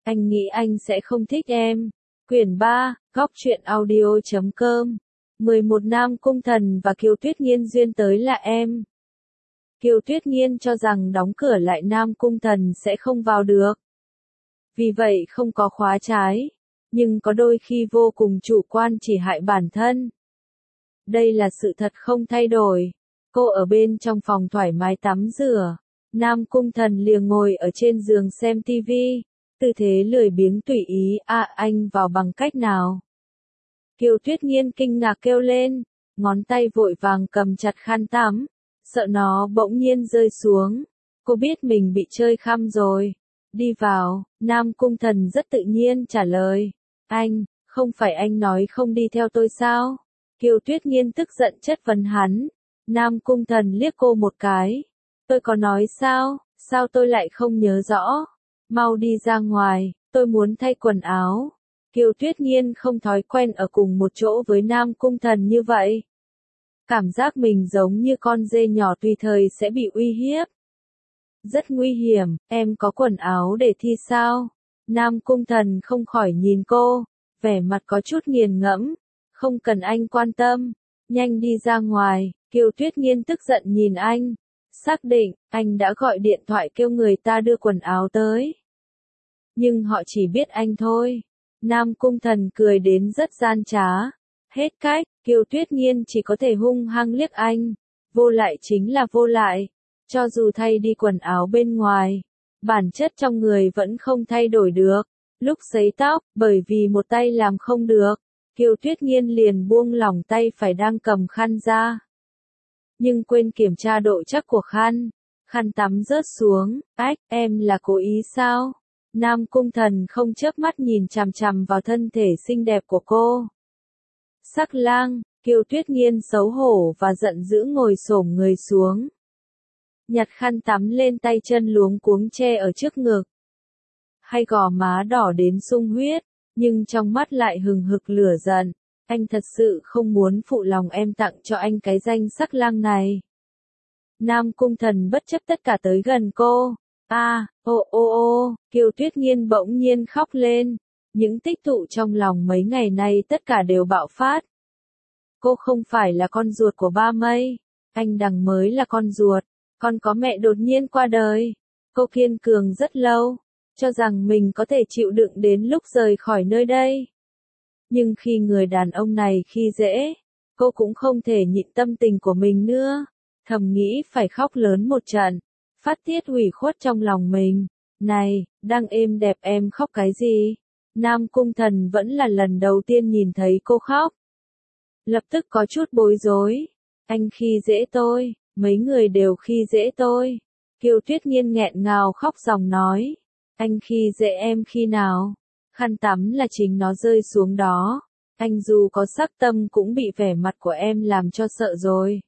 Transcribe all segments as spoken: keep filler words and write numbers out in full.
anh nghĩ anh sẽ không thích em. Quyển ba, góc truyện audio chấm com. mười một Nam Cung Thần và Kiều Tuyết Nghiên duyên tới là em. Kiều Tuyết Nghiên cho rằng đóng cửa lại Nam Cung Thần sẽ không vào được. Vì vậy không có khóa trái. Nhưng có đôi khi vô cùng chủ quan chỉ hại bản thân. Đây là sự thật không thay đổi. Cô ở bên trong phòng thoải mái tắm rửa. Nam Cung Thần liềng ngồi ở trên giường xem tivi. Tư thế lười biếng tùy ý. À, anh vào bằng cách nào? Kiều Tuyết Nghiên kinh ngạc kêu lên. Ngón tay vội vàng cầm chặt khăn tắm. Sợ nó bỗng nhiên rơi xuống. Cô biết mình bị chơi khăm rồi. Đi vào, Nam Cung Thần rất tự nhiên trả lời. Anh, không phải anh nói không đi theo tôi sao? Kiều Tuyết Nghiên tức giận chất vấn hắn. Nam Cung Thần liếc cô một cái. Tôi có nói sao, sao tôi lại không nhớ rõ? Mau đi ra ngoài, tôi muốn thay quần áo. Kiều Tuyết Nghiên không thói quen ở cùng một chỗ với Nam Cung Thần như vậy. Cảm giác mình giống như con dê nhỏ tùy thời sẽ bị uy hiếp. Rất nguy hiểm, em có quần áo để thi sao? Nam Cung Thần không khỏi nhìn cô, vẻ mặt có chút nghiền ngẫm. Không cần anh quan tâm, nhanh đi ra ngoài. Kiều Tuyết Nghiên tức giận nhìn anh. Xác định, anh đã gọi điện thoại kêu người ta đưa quần áo tới. Nhưng họ chỉ biết anh thôi. Nam Cung Thần cười đến rất gian trá. Hết cách, Kiều Tuyết Nghiên chỉ có thể hung hăng liếc anh. Vô lại chính là vô lại. Cho dù thay đi quần áo bên ngoài, bản chất trong người vẫn không thay đổi được. Lúc sấy tóc, bởi vì một tay làm không được, Kiều Tuyết Nghiên liền buông lỏng tay phải đang cầm khăn ra. Nhưng quên kiểm tra độ chắc của khăn. Khăn tắm rớt xuống. Ách, em là cố ý sao? Nam Cung Thần không chớp mắt nhìn chằm chằm vào thân thể xinh đẹp của cô. Sắc lang, Kiều Tuyết Nghiên xấu hổ và giận dữ ngồi xổm người xuống. Nhặt khăn tắm lên tay chân luống cuống che ở trước ngực. Hay gò má đỏ đến sung huyết, nhưng trong mắt lại hừng hực lửa giận. Anh thật sự không muốn phụ lòng em tặng cho anh cái danh sắc lang này. Nam Cung Thần bất chấp tất cả tới gần cô. A, ô ô ô, Kiều Tuyết Nghiên bỗng nhiên khóc lên. Những tích tụ trong lòng mấy ngày nay tất cả đều bạo phát. Cô không phải là con ruột của ba Mây. Anh Đằng mới là con ruột. Con có mẹ đột nhiên qua đời. Cô kiên cường rất lâu, cho rằng mình có thể chịu đựng đến lúc rời khỏi nơi đây. Nhưng khi người đàn ông này khi dễ, cô cũng không thể nhịn tâm tình của mình nữa. Thầm nghĩ phải khóc lớn một trận, phát tiết ủy khuất trong lòng mình. Này, đang êm đẹp em khóc cái gì? Nam Cung Thần vẫn là lần đầu tiên nhìn thấy cô khóc. Lập tức có chút bối rối. Anh khi dễ tôi. Mấy người đều khi dễ tôi. Kiều Tuyết Nghiên nghẹn ngào khóc ròng nói. Anh khi dễ em khi nào? Khăn tắm là chính nó rơi xuống đó. Anh dù có sắc tâm cũng bị vẻ mặt của em làm cho sợ rồi.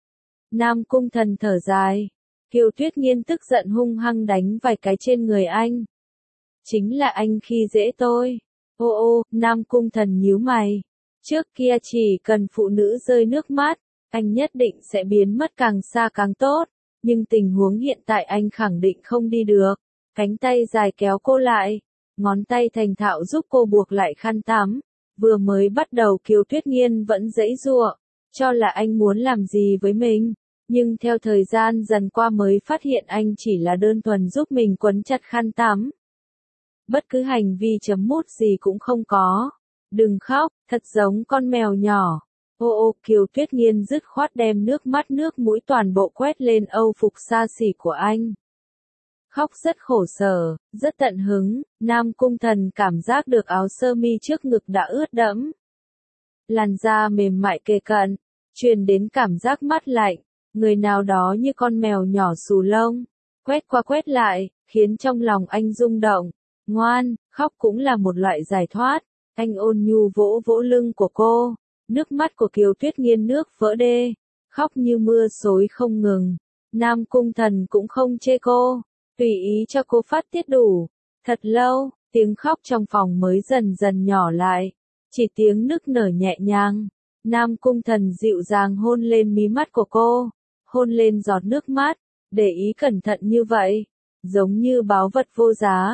Nam Cung Thần thở dài. Kiều Tuyết Nghiên tức giận hung hăng đánh vài cái trên người anh. Chính là anh khi dễ tôi. Ô ô, Nam Cung Thần nhíu mày. Trước kia chỉ cần phụ nữ rơi nước mắt, anh nhất định sẽ biến mất càng xa càng tốt. Nhưng tình huống hiện tại anh khẳng định không đi được. Cánh tay dài kéo cô lại. Ngón tay thành thạo giúp cô buộc lại khăn tắm. Vừa mới bắt đầu Kiều Tuyết Nghiên vẫn giãy giụa, cho là anh muốn làm gì với mình. Nhưng theo thời gian dần qua mới phát hiện anh chỉ là đơn thuần giúp mình quấn chặt khăn tắm. Bất cứ hành vi chấm mút gì cũng không có. Đừng khóc, thật giống con mèo nhỏ. Ô ô, Kiều Tuyết Nghiên dứt khoát đem nước mắt nước mũi toàn bộ quét lên âu phục xa xỉ của anh. Khóc rất khổ sở, rất tận hứng. Nam Cung Thần cảm giác được áo sơ mi trước ngực đã ướt đẫm. Làn da mềm mại kề cận, truyền đến cảm giác mát lạnh. Người nào đó như con mèo nhỏ xù lông, quét qua quét lại, khiến trong lòng anh rung động. Ngoan, khóc cũng là một loại giải thoát. Anh ôn nhu vỗ vỗ lưng của cô. Nước mắt của Kiều Tuyết Nghiên nước vỡ đê, khóc như mưa xối không ngừng. Nam Cung Thần cũng không chê cô, tùy ý cho cô phát tiết đủ. Thật lâu, tiếng khóc trong phòng mới dần dần nhỏ lại, chỉ tiếng nức nở nhẹ nhàng. Nam Cung Thần dịu dàng hôn lên mí mắt của cô, hôn lên giọt nước mắt, để ý cẩn thận như vậy, giống như báu vật vô giá.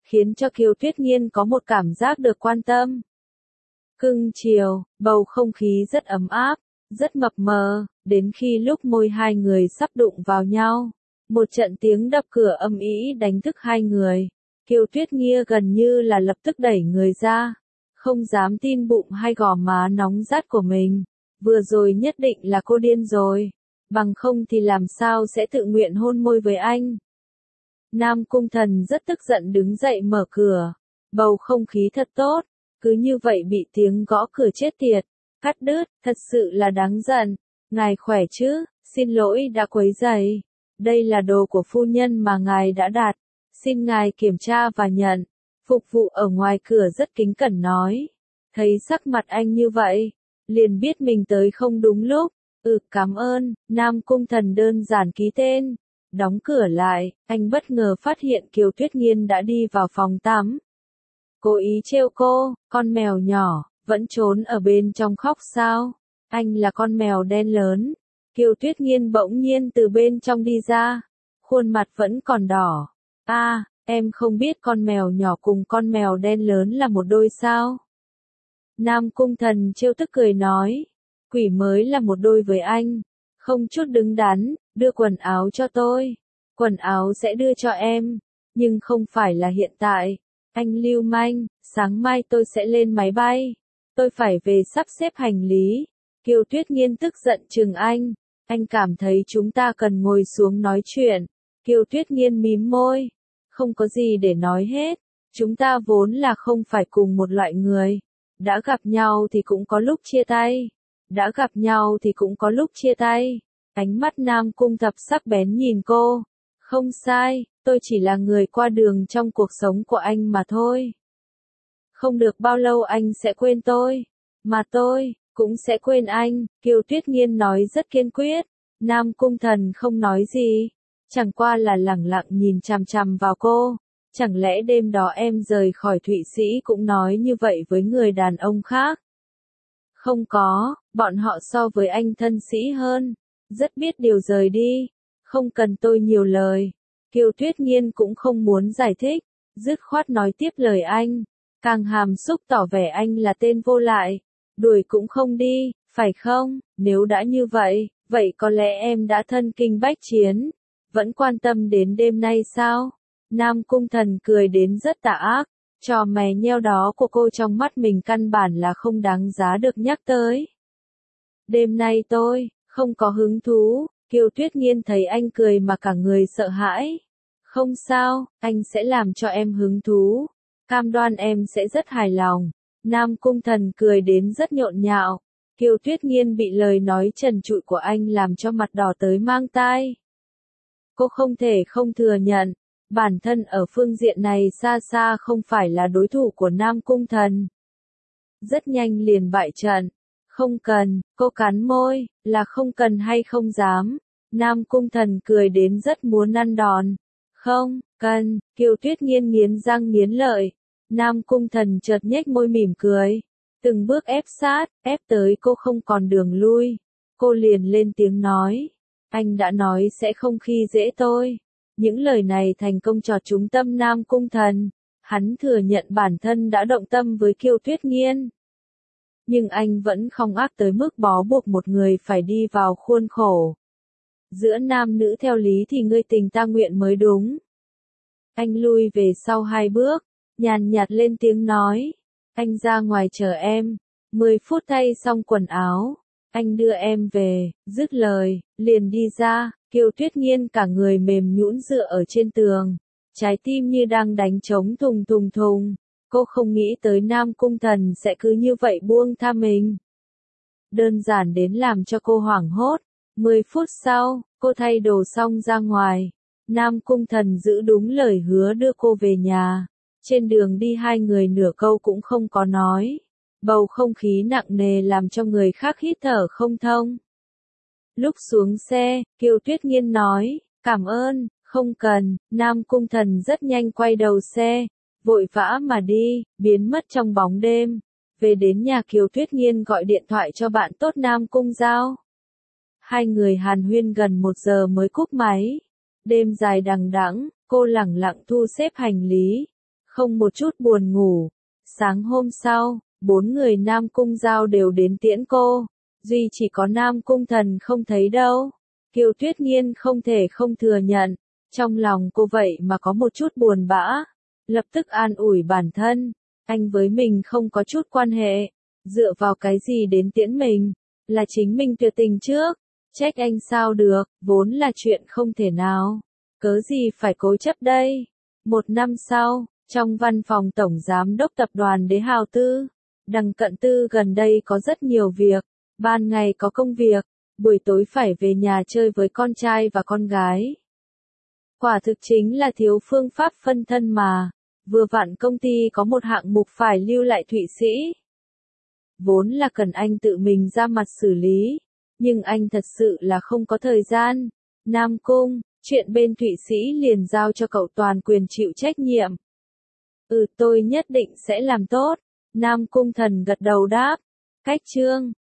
khiến cho Kiều Tuyết Nghiên có một cảm giác được quan tâm. Cưng chiều, bầu không khí rất ấm áp, rất mập mờ, đến khi lúc môi hai người sắp đụng vào nhau. Một trận tiếng đập cửa âm ĩ đánh thức hai người. Kiều Tuyết Nghiên gần như là lập tức đẩy người ra. Không dám tin bụng hay gò má nóng rát của mình. Vừa rồi nhất định là cô điên rồi. Bằng không thì làm sao sẽ tự nguyện hôn môi với anh. Nam Cung Thần rất tức giận đứng dậy mở cửa. Bầu không khí thật tốt. Cứ như vậy bị tiếng gõ cửa chết tiệt. Cắt đứt, thật sự là đáng giận. Ngài khỏe chứ, xin lỗi đã quấy rầy. Đây là đồ của phu nhân mà ngài đã đặt. Xin ngài kiểm tra và nhận. Phục vụ ở ngoài cửa rất kính cẩn nói. Thấy sắc mặt anh như vậy, liền biết mình tới không đúng lúc. Ừ, cảm ơn. Nam Cung Thần đơn giản ký tên. Đóng cửa lại, anh bất ngờ phát hiện Kiều Tuyết Nghiên đã đi vào phòng tắm. Cố ý trêu cô, con mèo nhỏ, vẫn trốn ở bên trong khóc sao? Anh là con mèo đen lớn. Kiều Tuyết Nghiên bỗng nhiên từ bên trong đi ra. Khuôn mặt vẫn còn đỏ. A, à, em không biết con mèo nhỏ cùng con mèo đen lớn là một đôi sao? Nam Cung Thần trêu tức cười nói. Quỷ mới là một đôi với anh. Không chút đứng đắn, đưa quần áo cho tôi. Quần áo sẽ đưa cho em. Nhưng không phải là hiện tại. Anh lưu manh, sáng mai tôi sẽ lên máy bay. Tôi phải về sắp xếp hành lý. Kiều Tuyết Nghiên tức giận chừng anh. Anh cảm thấy chúng ta cần ngồi xuống nói chuyện. Kiều Tuyết Nghiên mím môi. Không có gì để nói hết. Chúng ta vốn là không phải cùng một loại người. Đã gặp nhau thì cũng có lúc chia tay. Đã gặp nhau thì cũng có lúc chia tay. Ánh mắt Nam Cung Thập sắc bén nhìn cô. Không sai, tôi chỉ là người qua đường trong cuộc sống của anh mà thôi. Không được bao lâu anh sẽ quên tôi. Mà tôi, cũng sẽ quên anh. Kiều Tuyết Nghiên nói rất kiên quyết. Nam Cung Thần không nói gì. Chẳng qua là lẳng lặng nhìn chằm chằm vào cô. Chẳng lẽ đêm đó em rời khỏi Thụy Sĩ cũng nói như vậy với người đàn ông khác? Không có, bọn họ so với anh thân sĩ hơn. Rất biết điều rời đi. Không cần tôi nhiều lời. Kiều Tuyết Nghiên cũng không muốn giải thích. Dứt khoát nói tiếp lời anh. Càng hàm xúc tỏ vẻ anh là tên vô lại. Đuổi cũng không đi, phải không? Nếu đã như vậy, vậy có lẽ em đã thân kinh bách chiến. Vẫn quan tâm đến đêm nay sao? Nam Cung Thần cười đến rất tà ác. Trò mè nheo đó của cô trong mắt mình căn bản là không đáng giá được nhắc tới. Đêm nay tôi, không có hứng thú. Kiều Tuyết Nghiên thấy anh cười mà cả người sợ hãi. Không sao, anh sẽ làm cho em hứng thú. Cam đoan em sẽ rất hài lòng. Nam Cung Thần cười đến rất nhộn nhạo. Kiều Tuyết Nghiên bị lời nói trần trụi của anh làm cho mặt đỏ tới mang tai. Cô không thể không thừa nhận. Bản thân ở phương diện này xa xa không phải là đối thủ của Nam Cung Thần. Rất nhanh liền bại trận. Không cần, cô cắn môi, là không cần hay không dám. Nam Cung Thần cười đến rất muốn ăn đòn. Không, cần, Kiều Tuyết Nghiên nghiến răng nghiến lợi. Nam Cung Thần chợt nhếch môi mỉm cười. Từng bước ép sát, ép tới cô không còn đường lui. Cô liền lên tiếng nói. Anh đã nói sẽ không khi dễ tôi. Những lời này thành công chọt trúng tâm Nam Cung Thần. Hắn thừa nhận bản thân đã động tâm với Kiều Tuyết Nghiên. Nhưng anh vẫn không ác tới mức bó buộc một người phải đi vào khuôn khổ. Giữa nam nữ theo lý thì ngươi tình ta nguyện mới đúng. Anh lui về sau hai bước, nhàn nhạt lên tiếng nói. Anh ra ngoài chờ em. Mười phút thay xong quần áo. Anh đưa em về, dứt lời, liền đi ra. Kiều Tuyết Nghiên cả người mềm nhũn dựa ở trên tường. Trái tim như đang đánh trống thùng thùng thùng. Cô không nghĩ tới Nam Cung Thần sẽ cứ như vậy buông tha mình. Đơn giản đến làm cho cô hoảng hốt. Mười phút sau, cô thay đồ xong ra ngoài. Nam Cung Thần giữ đúng lời hứa đưa cô về nhà. Trên đường đi hai người nửa câu cũng không có nói. Bầu không khí nặng nề làm cho người khác hít thở không thông. Lúc xuống xe, Kiều Tuyết Nghiên nói, cảm ơn, không cần. Nam Cung Thần rất nhanh quay đầu xe, vội vã mà đi, biến mất trong bóng đêm. Về đến nhà Kiều Tuyết Nghiên gọi điện thoại cho bạn tốt Nam Cung Giao. Hai người hàn huyên gần một giờ mới cúp máy. Đêm dài đằng đẵng, cô lẳng lặng thu xếp hành lý. không một chút buồn ngủ. Sáng hôm sau, bốn người Nam Cung Giao đều đến tiễn cô, duy chỉ có Nam Cung Thần không thấy đâu. Kiều Tuyết Nghiên không thể không thừa nhận, trong lòng cô vậy mà có một chút buồn bã, lập tức an ủi bản thân, anh với mình không có chút quan hệ, dựa vào cái gì đến tiễn mình, là chính mình tuyệt tình trước, trách anh sao được, vốn là chuyện không thể nào, cớ gì phải cố chấp đây. Một năm sau, trong văn phòng Tổng Giám đốc Tập đoàn Đế Hào Tư, Đằng Cận Tư gần đây có rất nhiều việc, ban ngày có công việc, buổi tối phải về nhà chơi với con trai và con gái. Quả thực chính là thiếu phương pháp phân thân mà, vừa vặn công ty có một hạng mục phải lưu lại Thụy Sĩ. Vốn là cần anh tự mình ra mặt xử lý, nhưng anh thật sự là không có thời gian. Nam Cung, chuyện bên Thụy Sĩ liền giao cho cậu toàn quyền chịu trách nhiệm. Ừ, tôi nhất định sẽ làm tốt. Nam Cung Thần gật đầu đáp. Cách chương